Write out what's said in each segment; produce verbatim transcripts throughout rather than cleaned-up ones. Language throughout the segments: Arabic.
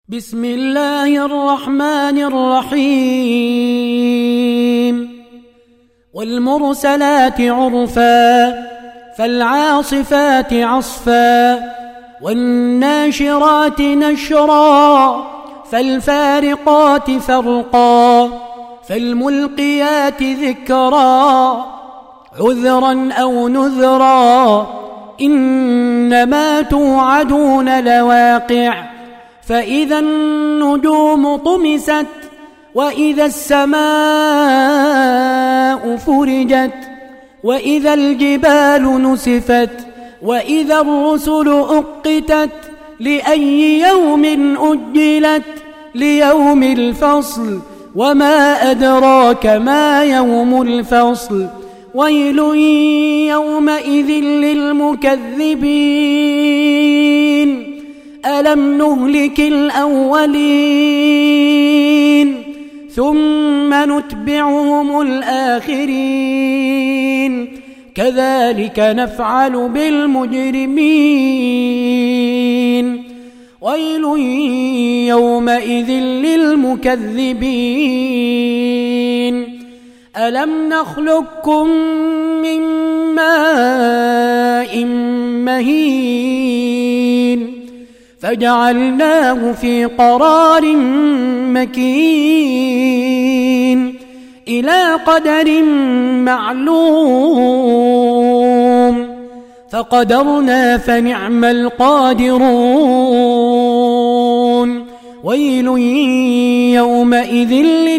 بسم الله الرحمن الرحيم والمرسلات عرفا فالعاصفات عصفا والناشرات نشرا فالفارقات فرقا فالملقيات ذكرا عذرا أو نذرا إنما توعدون لواقع فإذا النجوم طمست وإذا السماء فرجت وإذا الجبال نسفت وإذا الرسل أقتت لأي يوم أجلت ليوم الفصل وما أدراك ما يوم الفصل ويل يومئذ للمكذبين ألم نهلك الأولين ثم نتبعهم الآخرين كذلك نفعل بالمجرمين ويل يومئذ للمكذبين ألم نخلقكم من ماء مهين فجعلناه في قرار مكين إلى قدر معلوم فقدرنا فنعم القادرون ويل يومئذ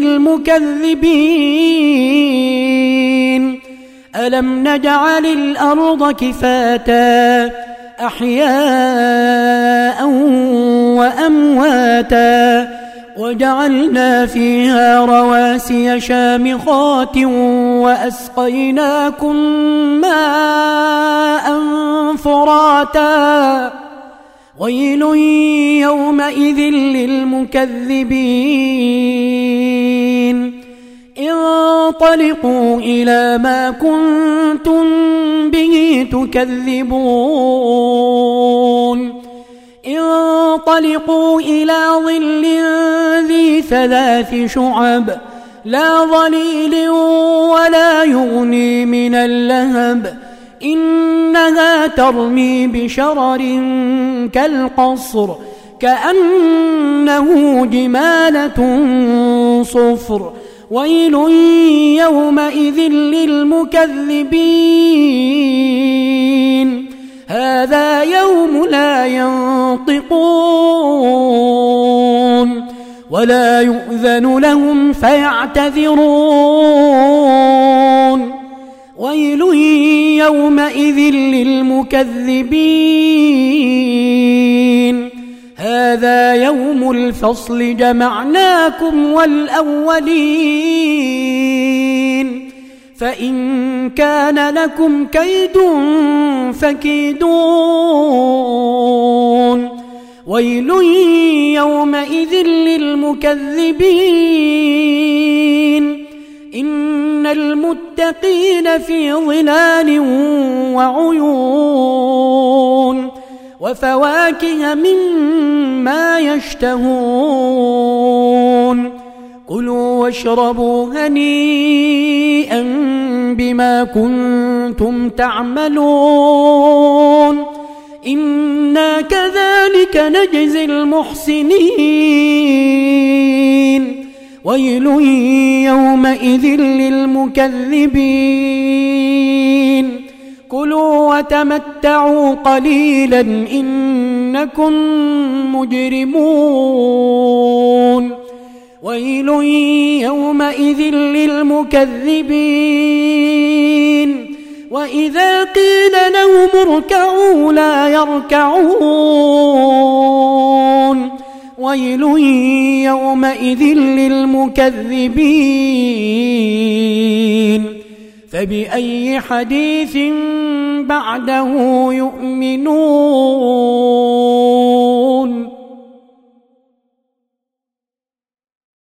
للمكذبين ألم نجعل الأرض كفاتا أحياء وأمواتا وجعلنا فيها رواسي شامخات وأسقيناكم ماء فراتا ويل يومئذ للمكذبين انطلقوا إلى ما كنتم به تكذبون انطلقوا إلى ظل ذي ثلاث شعب لا ظليل ولا يغني من اللهب إنها ترمي بشرر كالقصر كأنه جمالة صفر ويل يومئذ للمكذبين هذا يوم لا ينطقون ولا يؤذن لهم فيعتذرون ويل يومئذ للمكذبين هذا يوم الفصل جمعناكم والأولين فإن كان لكم كيد فكيدون ويل يومئذ للمكذبين إن المتقين في ظلال وعيون وفواكه مما يشتهون كلوا واشربوا هنيئا بما كنتم تعملون إنا كذلك نجزي المحسنين ويل يومئذ للمكذبين كلوا وتمتعوا قليلا إنكم مجرمون ويل يومئذ للمكذبين وإذا قيل لهم اركعوا لا يركعون ويل يومئذ للمكذبين فبأي حديث بعده يؤمنون